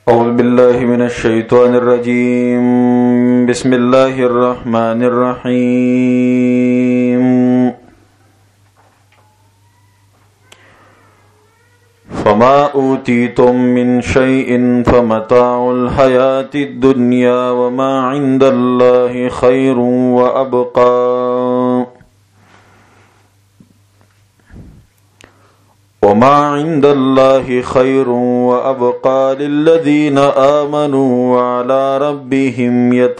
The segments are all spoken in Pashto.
أعوذ بالله من الشيطان الرجيم. بسم الله الرحمن الرحيم. فما أوتيتم من شيء فمتاع الحياة الدنيا وما عند الله خير وأبقى. وما عند الله خير وأبقى للذين آمنوا وعلى ربهم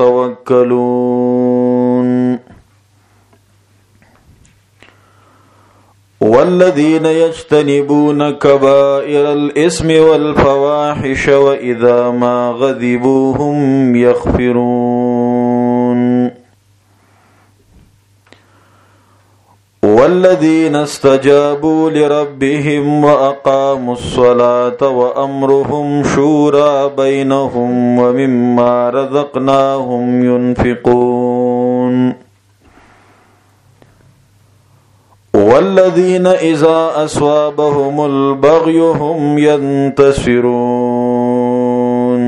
يتوكلون. والذين يجتنبون كبائر الإثم والفواحش وإذا ما غضبوا هم يغفرون. والذين استجابوا لربهم وأقاموا الصلاة وأمرهم شورى بينهم ومما رزقناهم ينفقون. والذين إذا أصابهم البغي هم ينتصرون.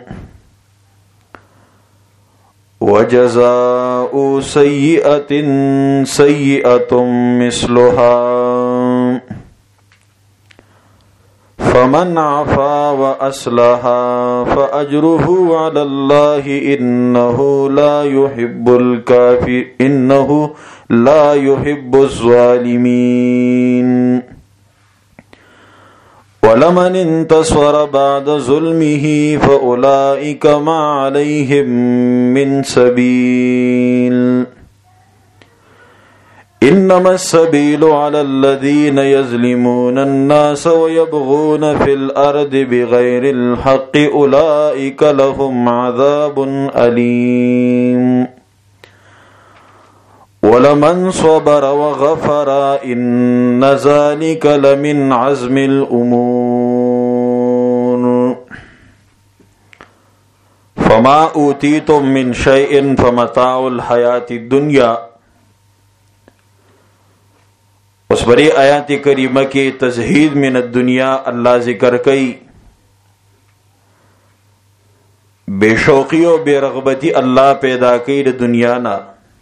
وجزاء سيئة سيئة مثلها فمن عفا وأصلح فأجره على الله إنه لا يحب الظالمين. ولمن انتصر بعد ظلمه فأولئك ما عليهم من سبيل. إنما السبيل على الذين يظلمون الناس ويبغون في الأرض بغير الحق أولئك لهم عذاب أليم. ولمن صبر وغفر إن ذلك لمن عزم الأمور. فما أوتيتم من شيء فمتاع الحياة الدنيا. اس بری آیات کریمہ کے تزہید من الدنیا اللہ ذکر کئی. بے شوقی و بے رغبتی اللہ پیدا کئی دنیا نا،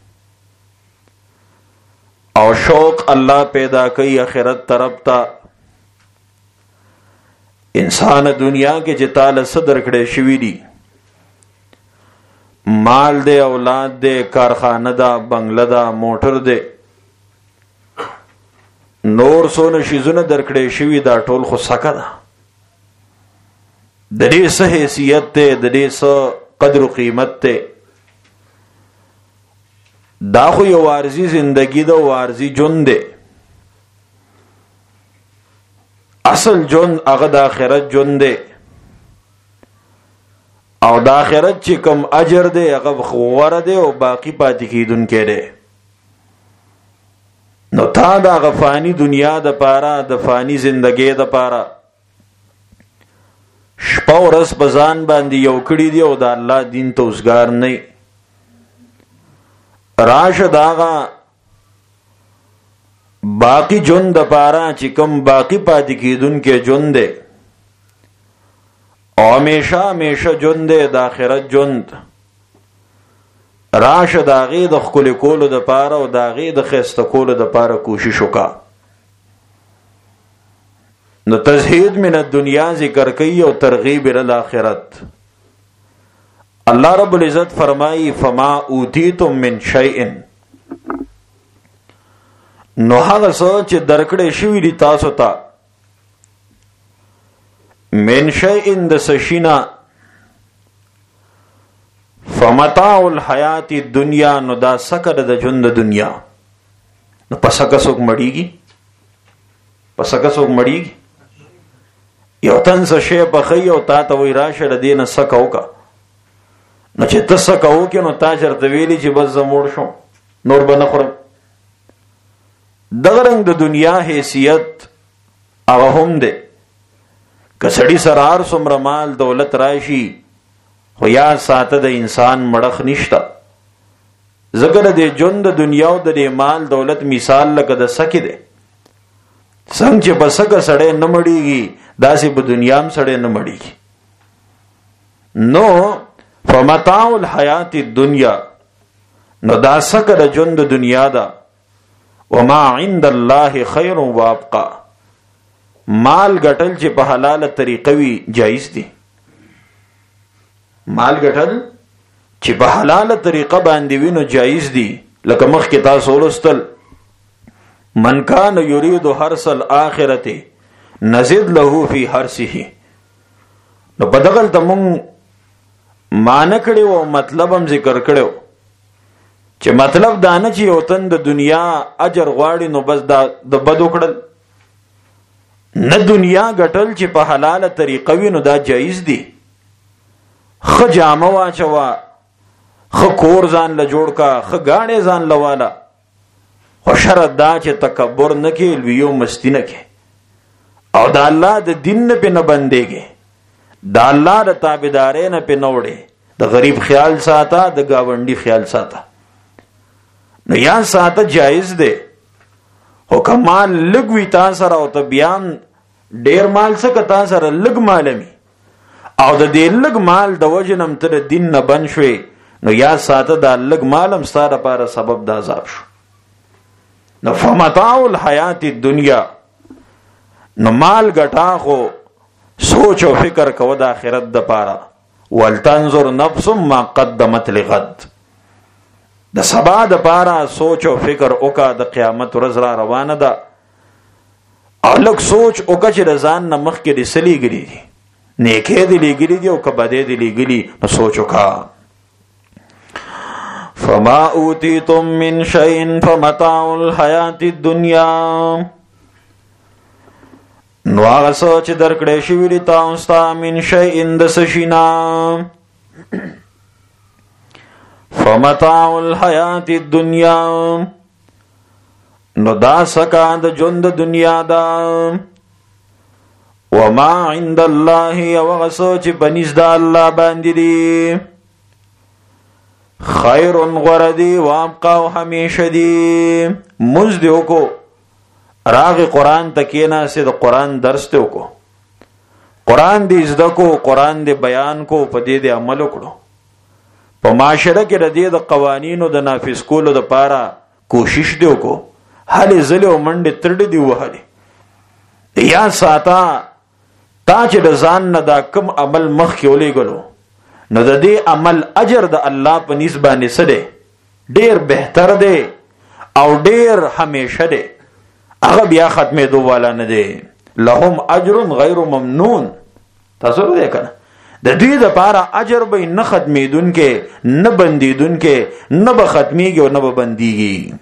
او شوق اللہ پیدا کئی آخرت طرف تا. انسان دنیا کے جتال صدر کڑے شوی دی، مال دے، اولاد دے، کارخانہ دا، بنگلہ دا، موٹر دے، نور سون شیزونه درکړې شوی دا ټول خو سکه ده. د دې څه حیثیت ته، د دې څه قدر و قیمت ته. دا خو یو عارضی زندگی ده او عارضی ژوند ده. اصل ژوند هغه د آخرت ژوند ده، او د آخرت چې کوم اجر ده هغه غوره ده او باقی پاتې کیدونکی ده. نو تا دا غفانی دنیا د پاره، د فانی زندگی د پاره شپه ورځ په ځان باندې یو کړي دی او د الله دین ته اوسګار نه. راشه داغه باقی ژوند د پاره چې کوم باقی پاتې کیدونکې ژوند دی او همیشه همیشه ژوند دی د آخرت ژوند. راشه داغه د خپل کولو د پاره او داغه د خسته کولو د پاره کوشش وکا. نو تزهید من الدنیا ذکر کوي او ترغیب ال الاخرت. الله رب العزت فرمایي فما اوتیتم من شیء. نو هغه څه چې درکړې شوی دي تاسو ته، من شیء د سشینا، فمتاع الحیات الدنیا، نو دا سکر د ژوند دنیا. نو پسکه څوک مړیږي؟ پسکه څوک مړیږي؟ یو تن څه شی پخی او تا ته وی راشه د دې نه سکه وکړه. نو چې ته سکه وکړې نو تا چېرته ویلي چې بس زه موړ شم، نور به نه خورم. دغه رنګ د دنیا حیثیت هغه هم دی. که سړي سره هر څومره مال دولت راشي خو یا ساته د انسان مړخ نشته. ځکه د ژوند د دنیا او د مال دولت مثال لکه د سکې دی. څنګه چې په سکه سړی نه مړیږي داسې په دنیا هم سړی نه مړیږي. نو فمتاع الحیات الدنیا، نو دا سکر ژوند دنیا دا، وما عند الله خیر وابقا، مال ګټل چې په حلاله طریقه وي جایز دي. مال ګټل چې په حلاله طریقه باندې وي نو جایز دي. لکه مخکې تاسو ولوستل من کان یرید حرث الاخرته نزد له فی حرثه. نو په دغه ته مونږ مان کړو او مطلب هم ذکر کړو چې مطلب دا نه چې یو تن د دنیا اجر غواړي نو بس دا د بدو کړل، نه دنیا ګټل چې په حلاله طریقه وي نو دا جایز دي. خ جامه واچوا، خ کور ځان له جوړ کا، خ غاڼې ځان لوالا، خو شرط دا چې تکبر نه کې، لویو مستی نه کې، او د الله د دین نه په نه بندېږي، د الله د تابعدارۍ نه په نه وړې، د غریب خیال ساته، د گاونډي خیال ساته. نو یا ساته جایز دی، خو که مال لږ وي تا سره او ته بیان ډیر مال څه که تا سره لږ مالمي او د دې لږ مال د وجې نه ته د دین نه بند شوې، نو یا ساته دا لږ مال هم ستا دپاره سبب د عذاب شو. نو فمتاع الحیات الدنیا، نو مال ګټا خو سوچ او فکر کوه د آخرت دپاره. ولتنظر نفس ما قدمت لغد، د سبا دپاره سوچ او فکر وکا، د قیامت ورځ را روانه ده، او لږ سوچ وکا چې د ځان نه مخکې دې څه لیږلي دي، نیکۍ دې لیږلي دي او که بدۍ دې لیږلي، نو سوچ وکا. فما اوتیتم من شیء فمتاع الحیات الدنیا، نو هغه څه چې درکړی شوي دي تاسو ته من شیء د څه شي نه، فمتاع الحیات الدنیا، نو دا سکا د ژوند دنیا دا، وما عند الله، او هغه څه چې په نزد الله باندې دي، خیر غوره دي، وابقا، او همیشه دي. مونځ دې وکړو، راغې قرآن ته کېناستې، د قرآن درس دې وکړو، قرآن دې زده کړو، قرآن دې بیان کو، په دې دې عمل وکړو. په معاشره کې د دې د قوانینو د نافذ کولو دپاره کوشش دی وکړو، هلې ځلې او منډې ترډې دي وهلې. یا ساته تا چې د ځان نه دا کم عمل مخکې ولېږلو، نو د دې عمل اجر د الله په نیز باندې څه دی؟ ډېر بهتر دی او ډېر همیشه دی، هغه بیا ختمېدو والا نه دی. لهم اجر غیر ممنون. تاسو دی که نه؟ د دوی دپاره اجر به نه ختمېدونکی، نه بندېدونکی، نه به ختمېږي او نه به بندېږي.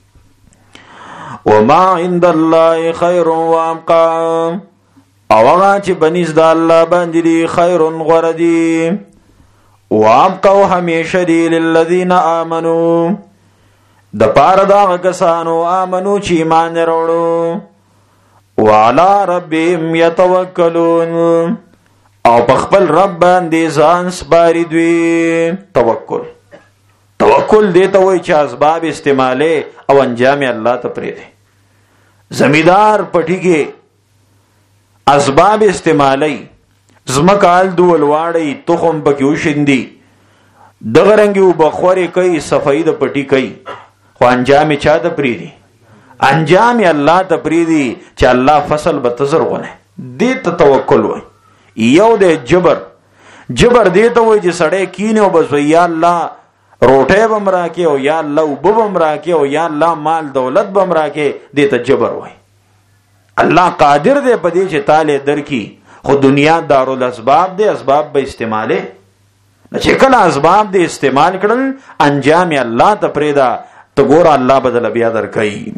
وما عند الله خیر وابقا، او هغه چې په نزد الله باندې دي خیر غوره دي، وابقا، او همیشه دي، للذین آمنوا، د پاره د هغه کسانو آمنو چې ایمان یې راوړو، وعلى ربهم یتوکلون، او په خپل رب باندې ځان سپاري دوی. توکل، توکل دې ته وایي چې اسباب استعماله او انجام الله ته پرېږدي. زمیدار پټي کې اسباب استعمالی، ځمکه الدو ولواړی، تخم پکې وشیندي، دغه رنګې وبخورې کوي، صفایي د پټي کوي، خو انجام یې چا ته پرېږدي؟ انجام یې الله ته پرېږدي چې الله فصل به ته زرغونه. دې ته توکل وایي. یو د جبر، جبر دې ته وایي چې سړی کینې او بس وایي یا الله روټۍ به م راکې، او یا الله اوبه به م راکې، او یا الله مال دولت به م راکې، دې ته جبر وایي. الله قادر دی په دې چې تاله درکې، خو دنیا دارالاسباب دی، اسباب به استعماله. چې کله اسباب دې استعمال کړل، انجام یې الله ته پرېږده، ته ګوره الله بدله بیا درکوي.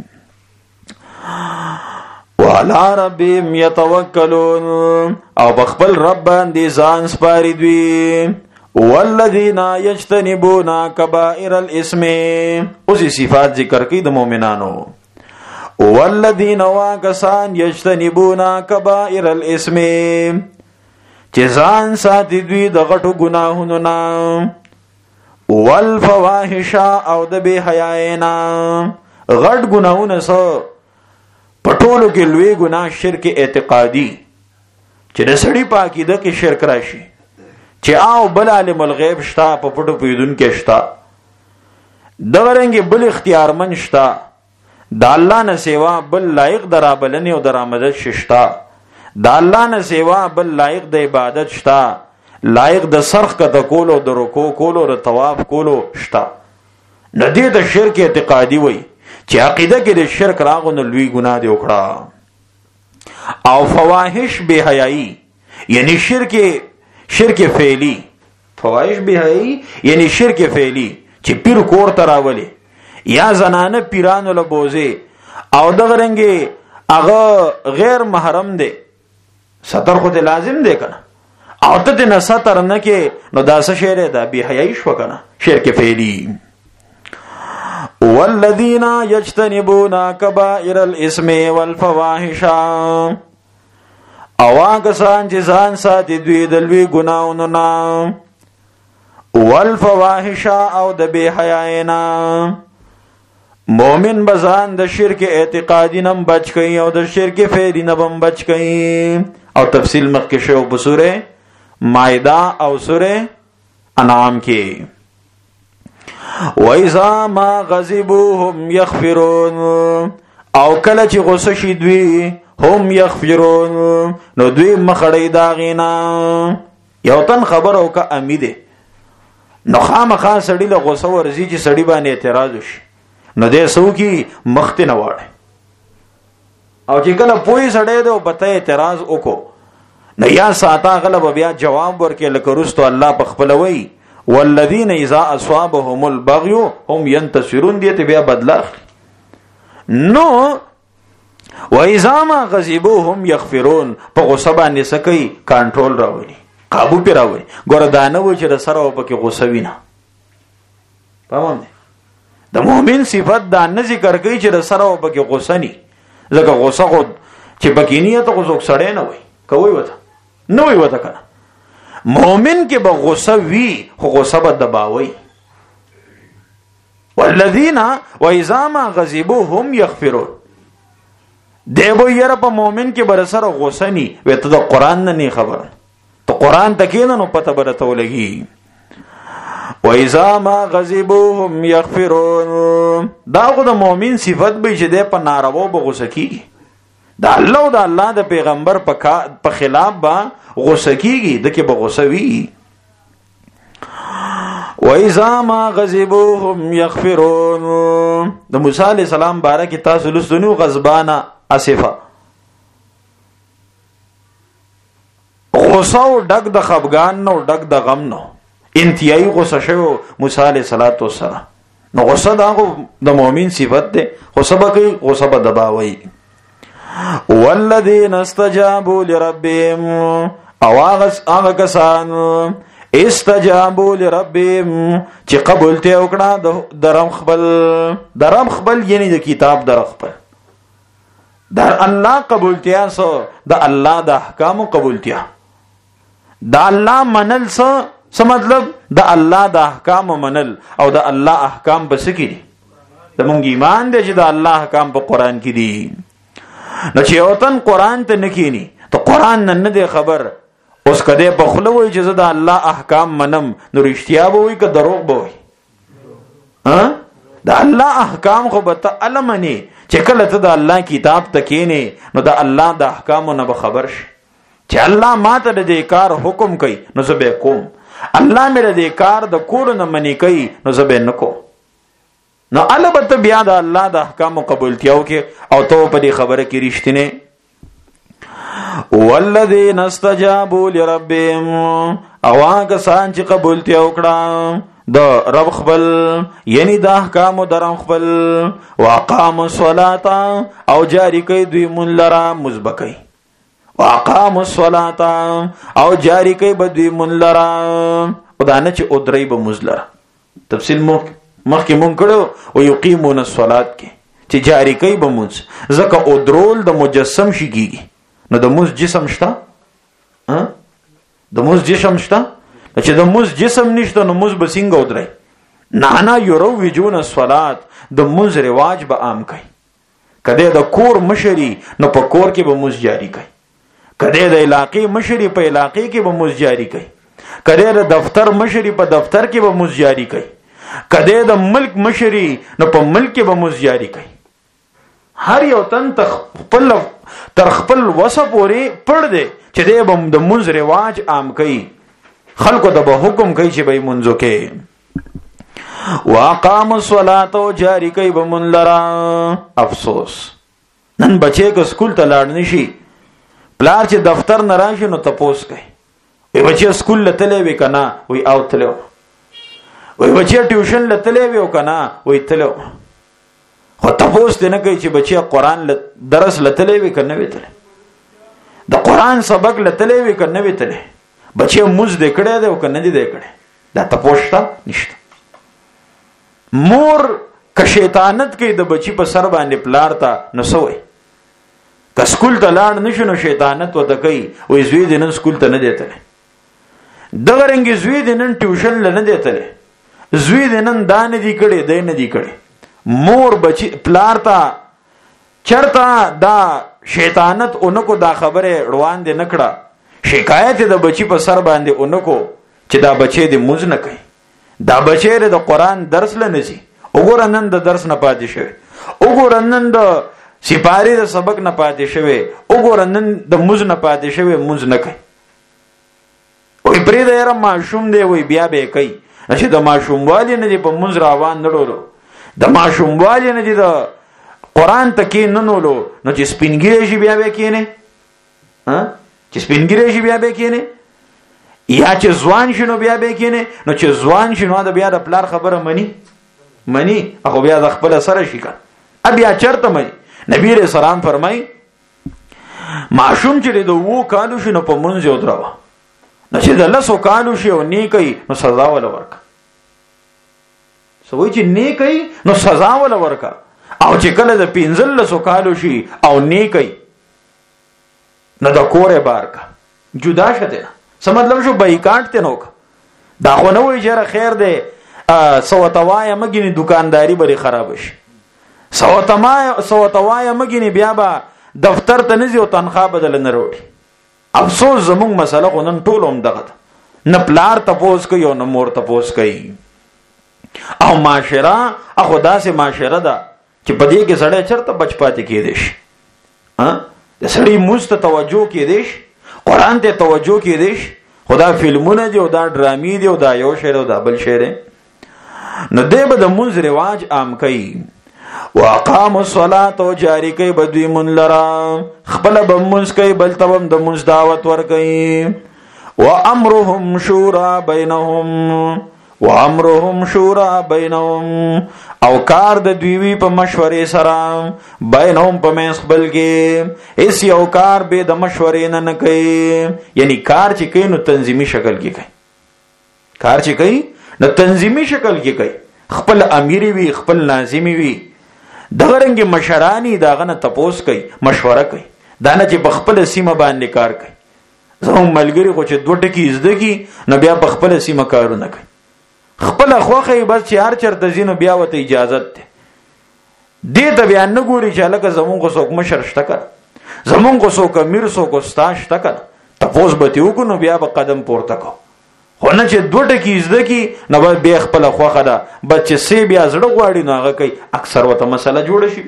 وعلى ربهم يتوکلون، او بخبل رب باندې ځان سپاري دوی. والذین یجتنبون کبائر الاسم، اوس صفات ذکر کوي د مؤمنانو. والذین واکسان یجتنبون کبائر الاسم، چې ځان ساتي دوی د غټو ګناهونو نه، والفواحش، او د بے حیاینا. غټ ګناهونه څه؟ پټولو کې لوی ګناه شرک اعتقادي، چې د سړي په عقیده کې شرک راشي، چې او بل عالم الغیب شتا په پټو پیدونکو شتا دغه رنګ بل اختیارمن شتا د الله نه سیوا بل لایق درابلنه او درآمدت شتا د الله نه سیوا بل لایق د عبادت شتا لایق د سرخ کته کولو د رکوع کولو د طواف کولو شتا ندی د شرک اعتقادي وای چې عقیده کې د شرک راغونه لوی ګناه دی وکړه او فواحش بے حیائی یعنی شرک فعلی فواحش بے حیائی یعنی شرک فعلی چې پیر کور تراولی یا زنانه پیرانو لبوزه او دغه رنګي هغه غیر محرم دی ستر خو ته لازم دی کنه او ته نه ستر نه کې نو داسه شعر ده بے حیائی شو کنه شرک فعلی والذین یجتنبون کبائر الاسم والفواحش او هغه سان چې ځان ساتي دوی د لوی ګناونو نه والفواحش او د بے حیاینا مومن بزان د شرک اعتقادی نم بچ کئ او د شرک فعلی نم بچ کئ او تفصیل مخکې شو په سوره مائده او سوره انعام کې وَإِذَا مَا غَضِبُوا هُمْ يَغْفِرُونَ او کله چې غصه شي دوی هم یغفرون نو دوی مخړی داغینا یو تن خبر او که امیده نو خامخا سړی له غصه ورزي چې سړی باندې اعتراض وشي نو دې سو کی مخت نه واړي او چې کله پوي سړی دی او پته اعتراض وکړو نو یا ساته غلب بیا جواب ورکړي لکه رستو الله په خپل وی والذین اذا اصابهم البغي هم ينتصرون دې ته بیا بدلا نو وَإِذَا مَا غَضِبُوا هُمْ يَغْفِرُونَ په غصه باندې سکی کنټرول راوړي قابو پی راوړي ګور دانه و چې سره او پکې غصه وینا پام دې د مؤمن صفت دا نه ذکر کوي چې سره او پکې غصه ني ځکه غصه خو چې پکې نیت غوښ سړی نه وي کوي وته نه وي وته کنه مؤمن کې به غصه وی خو غصه به دباوي والذین وَإِذَا مَا غَضِبُوا هُمْ يَغْفِرُونَ دیو یره په مؤمن کې بر سره غوسه ني وته د قران نه خبر ته قران تکینه نو پته برته ولګي وَإِذَا مَا غَضِبُوا هُمْ يَغْفِرُونَ دا خو د مؤمن صفت به چې د په ناروا به غوسه کیږي دا الله او د الله د پیغمبر په خلاف با غوسه کیږي د کې به غوسه وی وَإِذَا مَا غَضِبُوا هُمْ يَغْفِرُونَ د موسی علی السلام بارک تاسو لستونو غضبانا اسفا غصه او ډک د خفګان نو ډک د غم نو انتهایی غصه شو موسی علیہ الصلوۃ والسلام نو غصه د مؤمن صفت ده غصه به غصه به دباوي والذین استجابوا لربهم اواغ کسان استجابوا لربهم چې قبول ته وکړه درم خپل یعنی د کتاب در خپل در الله قبولتیا سو د الله د احکام قبولتیا د الله منل سو مطلب د الله د احکام منل او د الله احکام بس کی دي د مونږ ایمان دی چې د الله احکام په قران کې دي نو چې اوتن قران ته نکینی ته قران نه دی خبر اوس کده په خله وای چې د الله احکام منم نو رښتیا به وي که دروغ به وي ها د الله احکام خو به ته علمنی چې کله ته د الله کتاب ته کینې نو د الله د احکامو نه به خبر شي چې الله ماته د دې کار حکم کوي نو زه به کوم الله مې د دې کار د کور نه منی کوي نو زه به نکو نو البته بیا د الله د احکامو قبولتیاو کې او ته په دې خبره کې رښتینه والذین استجابوا لربهم او هغه سان چې قبولتیا وکړه د رب خپل یعنی د احکام در خپل واقام الصلاه او جاری کوي دوی مون لرا مزبکی واقام الصلاه او جاری کوي بدوی مون لرا خدانه چې او درې به مزلره تفصیل مخکې مون کړو او یقیمون الصلاه کې چې جاری کوي به مونږ زکه او درول د مجسم شي کیږي نو د موز جسم شته د موز جسم شته چې د موز جسم نشته نو موز به څنګه ودرای نه یروجون الصلات د موز رواج به عام کوي کله د کور مشری نو په کور کې به موز جاری کوي کله د علاقې مشری په علاقې کې به موز جاری کوي کده د دفتر مشري په دفتر کې به مز جاری کوي، کده د ملک مشري نو په ملک کې به مز جاری کوي. هر یو تن تر خپل وسه پورې پړ دی چې د مز رواج عام کوي، خلکو ته به حکم کوي چې به منځو کې. واقام الصلاة او جاری کوي به من لرا. افسوس نن بچې که سکول ته لاړ نشي، پلار چې دفتر نه راشي نو تپوس کوي، وی بچې سکول لتلې وی کنه، وی او تلو. وی بچې ټیوشن لتلې وی او کنه، وی تلو. خو تپوس دې نه کوي چې بچې قرآن درس لتلې وی کنه وی تلې، د قرآن سبق لتلې وی کنه وی تلې، بچې موز دې کړې ده او کنه دې کړې. دا تپوس تا نشته. مور که شیطانت کوي د بچی په سر باندې پلار ته نو سوې، که سکول ته لاړ نشو نو شیطانت وته کوي، وې زوی دې نن سکول ته نه دیتلې، دغه رنګ زوی دې نن ټیوشن ل نه دیتلې، زوی دې نن دا نه دی کړي دې نه دی کړي. مور بچی پلار ته چرته دا شیطانت اونکو دا خبره روان دې نکړه، شکایت د بچی په سر باندې اونکو چې دا بچی دې موز نه کوي، دا بچی د قرآن درس لنسی. وګوره نن د درس نه پاتې شوی، وګوره نن د سپاری د سبق نه پاتې شوی، وګوره نن د موز نه پاتې شوی، موز نه کوي. وی پرې د یاره ماشوم دی، وی بیا به کوي. چې د ماشوم والی نه دی په موز راوان نړولو، د ماشوم والی نه دی د قرآن ته کې ننولو، نو چې سپینګیری شي بیا به کېنه، چې سپینګیری شي بیا به کېنه، یا چې ځوان شنو بیا به کېنه. نو چې ځوان شنو د بیا د پلار خبره منی هغه بیا د خپل سره شي کنه، بیا چرته منی. نبی رسول سلام فرمای معصوم چې د 2 کالو شنو په منځ یو دروا، نو چې د 10 کالو شي او نیکي نو سزا ولا ورکا. سوي چې نیکي نو سزا ولا ورکا، او چې کله د 15 کالو شي او نیکي نو د کوره بار کا جدا شته. څه مطلب شو؟ بایکاټ ته نوک. دا خو نه وای چې خیر دی سوتوایا مګینی دکانداری بری خراب شي، سوتوایا مګینی بیا با دفتر ته نزي او تنخواه بدل نه وروړي. افسوس زموږ مسله خو نن ټول هم دغه نه پلار تپوس کوي او نه مور تپوس کوي. او معاشره اخو داسې معاشره ده چې په دې کې سړی چرته بچ پاتې کېدی شي، د سړی موږ ته توجه کېدی شي، قرآن ته توجه کېدی شي، خدا فلمونه دي او دا ډرامې دي او دا یو شعر او دا بل شعر. نو دی به د مونځ رواج عام کوي. واقام الصلاة او جاری کوي بدوی من لرا، خپل به مونځ کوي بل ته هم د مونځ دعوت ورکوي. وامرهم شورا بینهم، وامرهم شورا بینهم، او کار د دوی په مشورې سره، بینهم په منځ خپل کې، هیڅ یو کار به د مشورې نه کوي. یعنی کار چې کوي نو تنظیمي شکل کې کوي، کار چې کوي نو تنظیمي شکل کې کوي، خپل امیر وي خپل ناظم وي، دغه رنګ مشرانی داغه نه تپوس کوي، مشوره کوي، دا نه چې په خپل سیمه باندې کار کوي. زموږ ملګری خو چې 2 ټکي زده کی نو بیا په خپل سیمه کارونه کوي، خپل خوخه بس چې هر چرته زینو بیا وته اجازه ده. دې ته بیا نه ګوري چې لکه زمونږ کو څوک مشر شته کړه، زمونږ کو څوک امیر څوک استاد شته کړه، تپوس به تیو کو نو بیا به قدم پورته کو. خو نه چې 2 ټکي زده کی نو بیا خپل خوخه ده، بچ سي بیا زړه غواړي نو هغه کوي، اکثر وته مسله جوړه شي.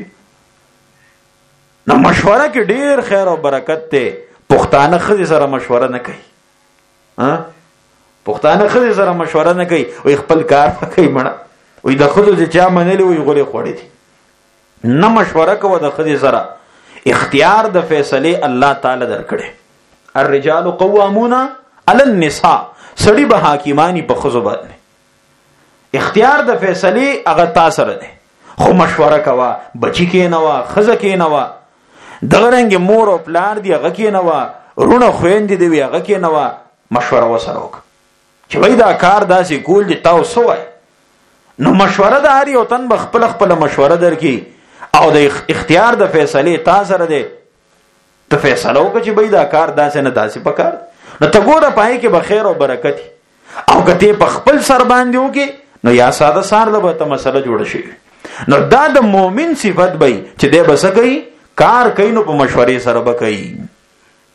نو مشوره کې ډیر خیر او برکت ته. پښتانه خزي سره مشوره نه کوي، پښتانه خزي سره مشوره نه کوي، وي خپل کار کوي مړه، وي د خزو چې چا منلي وي غوړي خوړې دي. نه مشوره کوي د خزي سره. اختیار د فیصله الله تعالی درکړي. الرجال قوامون علی النساء، سړي به حاکمانی په خزو باندې. اختیار د فیصله هغه تا سره دی، خو مشوره کوي. بچی کې نه وا، خزه کې نه وا، دغه رنګ مور او پلار دی هغه کې نه وا، رونه خويندې دی هغه کې نه وا، مشوره وسره وکړه چې وای دا کار داسې کول دي تاسو وای. نو مشوره د هر یو تن خپل خپل مشوره درکې، او د اختیار د فیصله تا سره دی. ته فیصله وکړه چې وای دا کار داسې نه داسې پکار، نو ته ګوره پای کې به خیر او برکت. او کته په خپل سر باندې وکي نو یا ساده سار له به مسله جوړ شي. نو دا د مؤمن صفت به چې دی بس کوي، کار کوي نو په مشورې سره به کوي.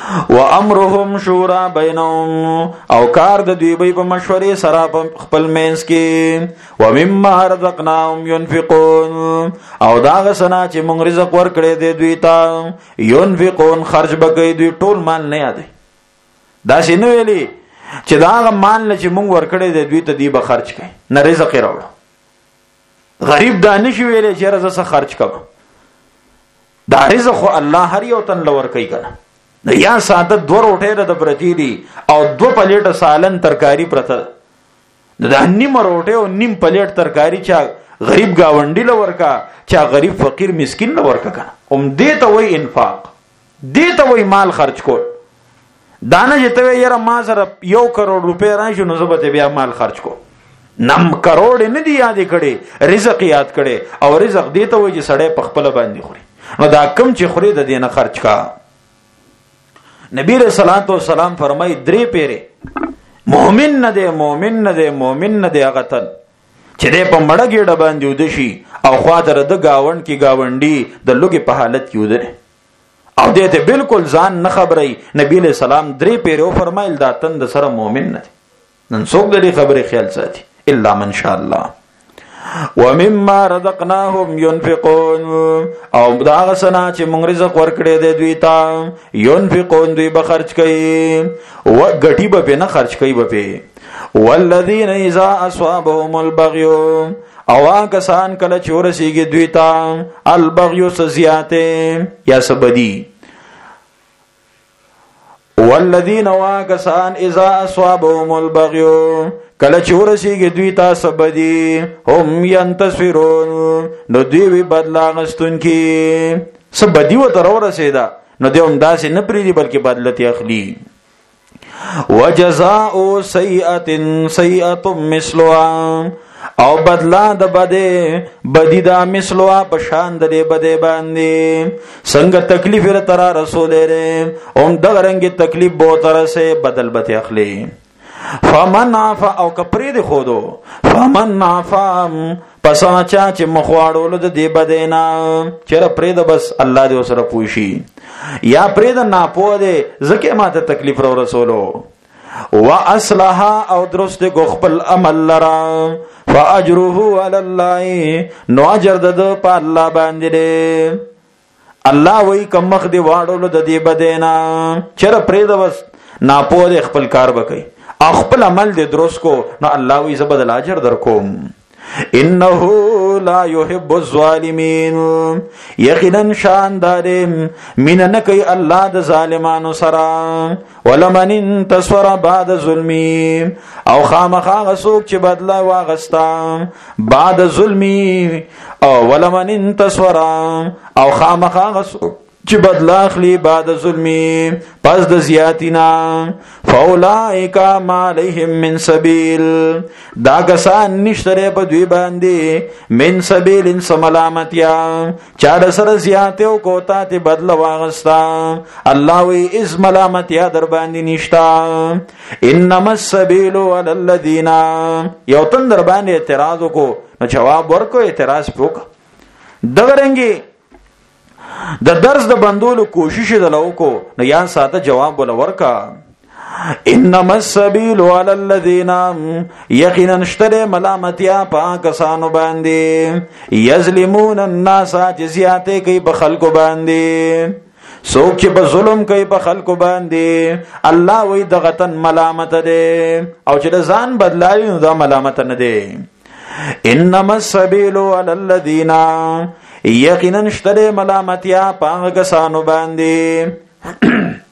وامرهم شورا بینهم او کار د دوی په مشورې سره په خپل مینس کې ومما رزقناهم ينفقون او دا غسنا چې موږ رزق ورکړې دی دوی ته ينفقون خرج بکې دوی ټول مال نه یادي دا شنو ویلي چې دا مال چې موږ ورکړې دی دوی ته دی به خرج کړي نه رزق راوړ غریب دا نشي ویلي چې رزق خرج کړه دا رزق خو الله هر یو تن لور کوي کنه یا ساده دو روټه د پرتی دي او دو پلیټ سالن ترکاری پرته دا نیم روټه او نیم پلیټ ترکاری چا غریب گاونډي لور کا چا غریب فقیر مسکین لور کا هم دې ته وای انفاق دې ته وای مال خرج کول دانه جته یاره ما سره 1 کروڑ روپے راشي نو زبته بیا مال خرج کو نم کروڑ نه دی یاد کړي رزق یاد کړي او رزق دې ته وای چې سړی په خپل باندې خوري نو دا کم چې خوري د دینه خرج کا نبی رسول الله سلام فرمای 3 پیره مؤمن نه دی مؤمن نه دی مؤمن نه دی هغه تن چې دې په مړه ګډه باندې ودشي او خاطر د گاوند کی گاونډي د لوګي په حالت کې ودره او دې ته بالکل ځان نه خبري نبی له سلام 3 پیره فرمایل دا تن د سره مؤمن نه دی نن څوک دې خبره خیال ساتي الا من شاء الله ومما رزقناهم ينفقون او دا غسنا چې موږ رزق ورکړې دې دوی ته ينفقون دوی به خرج کوي او غټي به نه خرج کوي به والذین اذا اصابهم البغي او کسان کله چورسیږي دوی ته البغي سزياته یا سبدي والذین واکسان اذا اصابهم البغي کله چورسیږي دوی ته سبدي هم ينتصرون نو دوی وی بدلا غستون کی سبدي و تر ورسېدا نو دوی داسې نه پریدي بلکې بدلتي اخلي وجزاء سيئه سيئه مثلها او بدلا د بده بدی دا مثلوا پشان د بده باندې څنګه تکلیف ر تر رسول ر اوم د رنګ تکلیف بو تر سے بدل بته اخلي فمن عفا او کپری دی خودو فمن عفا پساچا چې مخواړو د دې بدینا چر پرې د بس الله دې سره پوښي یا پرې د ناپو دې زکه ماته تکلیف رو رسولو واصلح او درست کو خپل عمل لرا فاجره علی الله نو اجر د په الله باندې الله وای کوم مخ دی واړو د دې بدینا چر پرې د بس ناپو دې خپل کار وکي خپل عمل دې درست کو نو الله وی زبدل اجر در کوم انه لا يحب الظالمين یقینا شاندار من نه کوي الله د ظالمانو سره ولمن انتصر بعد ظلمي او خامخا غسوک چې بدلا واغستا بعد ظلمي او ولمن انتصر او خامخا غسوک چې بدلا اخلي بعد ظلمي پس د زیاتینا فاولائک ما علیهم من سبیل دا کسان نشتره په دوی باندې من سبیل سملامتیا چا د سره زیاتو کوتا ته بدلا واغستا الله وی از ملامتیا در باندې نشتا انما السبیل علی الذین یو تن در باندې اعتراض کو نو جواب ورکو اعتراض وک دغرنګي د درس د بندولو کوشش دلو کو نو یا ساده جواب ولا ورکا انما السبيل على الذين يقينا اشتري ملامتیا پاکستان باندې یظلمون الناس جزیاته کوي په خلکو باندې سوک چې په ظلم کوي په خلکو باندې الله وی دغه تن ملامت ده او چې ځان بدلایي نو دا ملامت نه ده انما السبيل على الذين یقینا اشتره ملامتیا پاغ کسانو باندې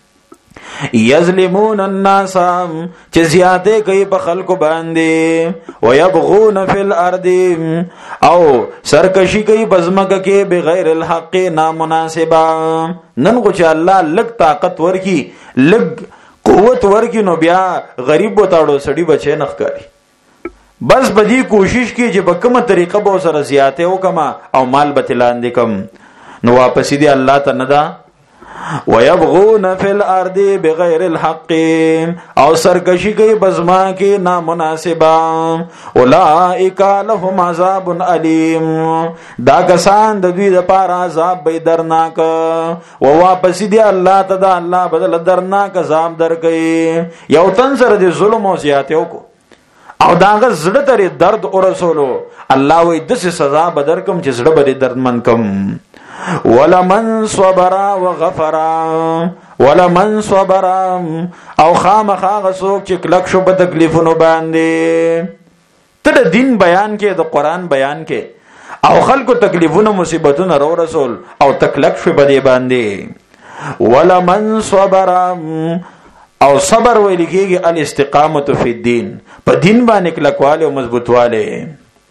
یظلمون الناس چې زیاته کوي په خلکو باندې ويبغون فی الارض او سرکشی کوي بزمکه کې بغیر الحق نامناسبه نن کو چې الله لګ طاقت ورکی لګ قوت ورکی نو بیا غریب وتاړو سړی بچي نخ کوي بس بدی کوشش کی چې په کومه طریقه به سره زیاته وکما او مال بتلان دي کم نو واپس دی الله ته ندا ويبغون في الارض بغیر الحق او سرکشی کوي بزما کې نامناسبه اولئک لهم عذاب الیم دا کسان د دوی لپاره عذاب به درناک او واپس دی الله ته دا الله بدل درناک عذاب درکړي یو تن سره د ظلم او زیاتیو کو او داغه زړه ته درد او رسولو الله وې د سزا بدر کوم چې زړه به درد من کم ولمن صبر وغفر ولمن صبر او خامخا غسوک چې کلک شو په تکلیفونو باندې ته د دین بیان کې د قران بیان کې او خلکو تکلیفونو مصیبتونو رو رسول او تکلک شو په دې باندې ولمن صبر او صبر ویل کېږي الاستقامت فی الدین په دین باندې کلکواله او مضبوطواله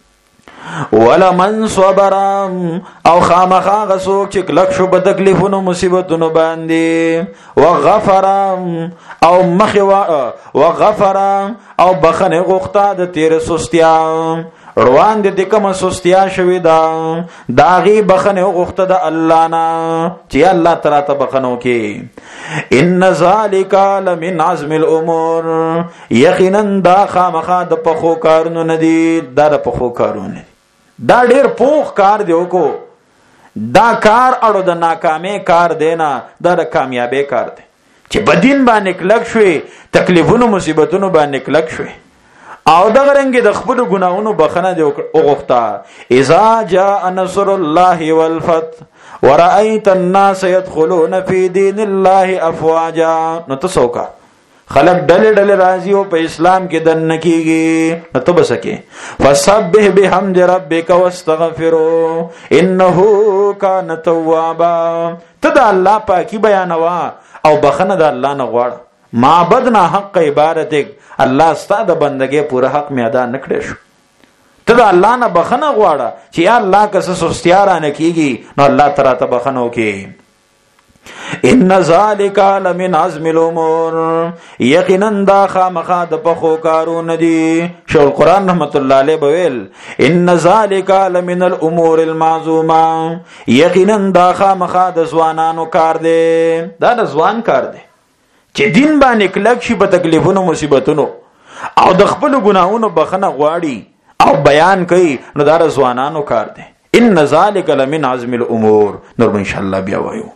ولمن صبر او خامخا غسوک چې کلک شو په تکلیفونو مصیبتونو باندې وغفر او وغفر او بخنه غوښتا د تیر سستیا روان دي کوم سستیا شوی دا داغي بخنه غوښته د الله نه چې الله تعالی ته بخنو کې ان ذالک لمن عزم الامور یقینا دا خامخا د پخو کارونو نه دي دا د پخو کارونه دا ډیر پوخ کار دی وکړو دا کار اړو د ناکامۍ کار دی نه دا د کامیابی کار دی چې بدین باندې کلک شوي تکلیفونو مصیبتونو باندې کلک شوي او دا غرنګ د خپل ګناہوں بخنه دی وغوښتا اذا جاء نصر الله والفتح ورأيت الناس يدخلون في دين الله افواجا نو تسوکا خلق ډلې راځي او په اسلام کې دن کیږي نو ته بسکه فسبح بحمد ربك واستغفره انه كان توابا ته د الله پاکي بیانوا او بخنه د الله نه غواړه معبد نه حق عبادت الله ستاسو د بندګۍ پوره حق می ادا نکړې شو ته د الله نه بخنه غواړه چې یا الله که څه سستیاره نه کیږي نو الله تعالی ته بخنه وکي ان ذالک لمن عزم الامور یقینا دا خامخا د پخو کارونه دي شو القران رحمت الله علیه بویل ان ذالک لمن الامور المعزومه یقینا دا خامخا د ځوانانو کار دی دا د ځوان کار دی چې دین باندې کلک شي په تکلیفونو مصیبتونو او د خپل ګناہوں بخنه غواړي او بیان کوي نو دا د ځوانانو کار دی ان ذالک لمن عزم الامور نور ان شاء الله بیا وایو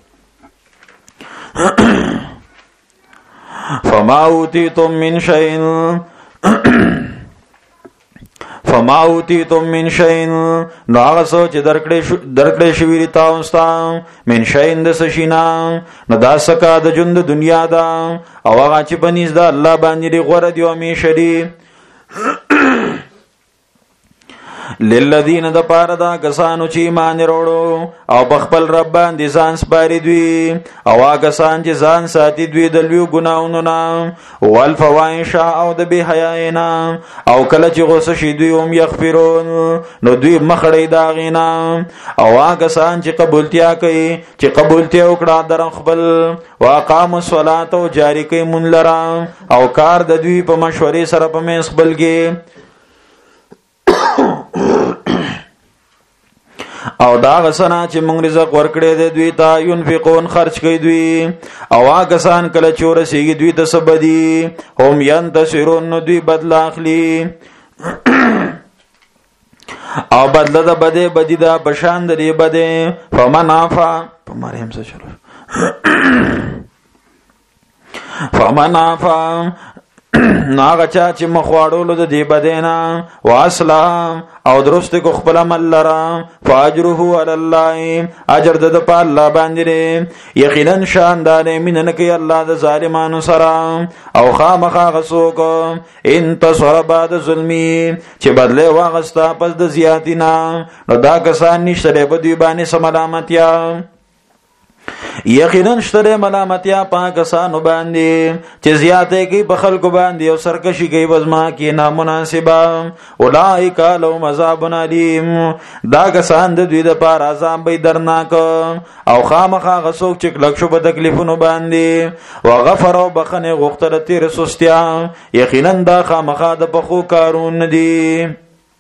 فما اوتیتم من شیء نو هغه څه چې درکړې شوی تاسو ته من شیء د سشینا نو دا سکا د ژوند دنیا دا او هغه چې بنیز دا الله باندې غوړه دی او می شری للذین د پاره دا کسانو چې ایمان وروړو او بخپل رب باندې ځان سپاري دوی او هغه کسان چې ځان ساتي دوی د لوی ګناہوں نه والفواحش او د بی حیانا او کله چې غوسه شي دوی هم یغفرون نو دوی مخړې دا غینا او هغه کسان چې قبولتیا کوي چې قبولتیا وکړه در خپل واقام الصلاه او جاری کوي مون لرا او کار د دوی په مشورې سره په مېس خپل کې او دا غسنا چې موږ رزق ورکړې دي دوی ته ينفقون خرج کوي دوی او هغه سان کله چورسيږي دوی ته سبدي هم ينتصرون دوی بدل اخلي او بدل د بده بدی دا بشان دی بده فمن عفا په مریم څه چلو فمن عفا ناغه چا چې مخواړولو د دی بدینا واسلام او درست کو خپل عمل لرا فاجره علی الله اجر د په الله باندې یقینا شاندار مینن کوي الله د ظالمانو سره او خامخا غسوک انتصر بعد ظلمی چې بدله واغستا پس د زیاتینا نو دا کسان نشته په دی باندې سملامتیا یقینا شته ملامتیا پاکستان باندې چې زیاته کې بخل کو باندې او سرکشي کوي وزما کې نامناسبه اولائک لهم عذاب الیم دا کسان د دوی د پاره عذاب به درناک او خامخا غسوک چې لک شو په تکلیفونو باندې وغفر او بخنه غختره تیر سستیا یقینا دا خامخا د پخو کارون دي